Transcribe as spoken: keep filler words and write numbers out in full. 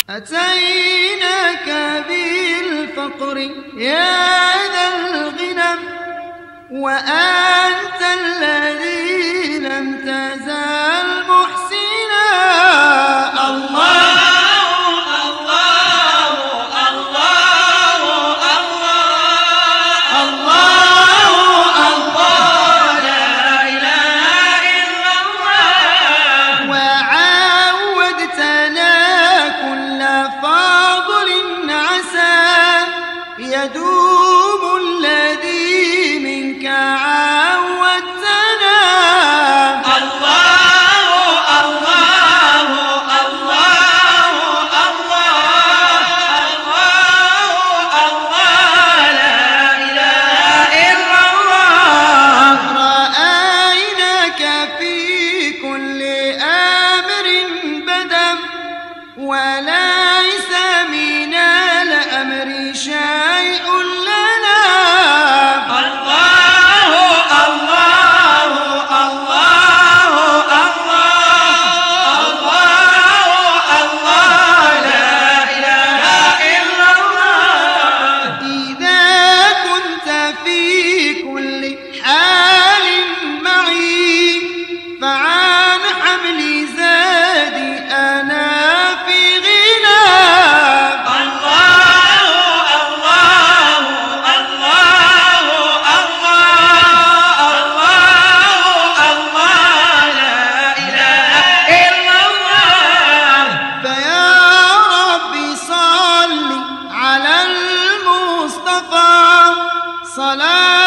أتيناك بالفقر يا ذا الغنم، وأنت الذي لم تزل محسنا. الله يدوم الذي منك عودتنا. الله الله الله الله الله لا إله إلا الله. رأيناك في كل أمر بدم، وليس من الأمر شيء لنا. الله الله الله الله الله لا إله إلا الله. إذا كنت في كل حال معي، فعن حمل زادي أنا في غنى. صلاة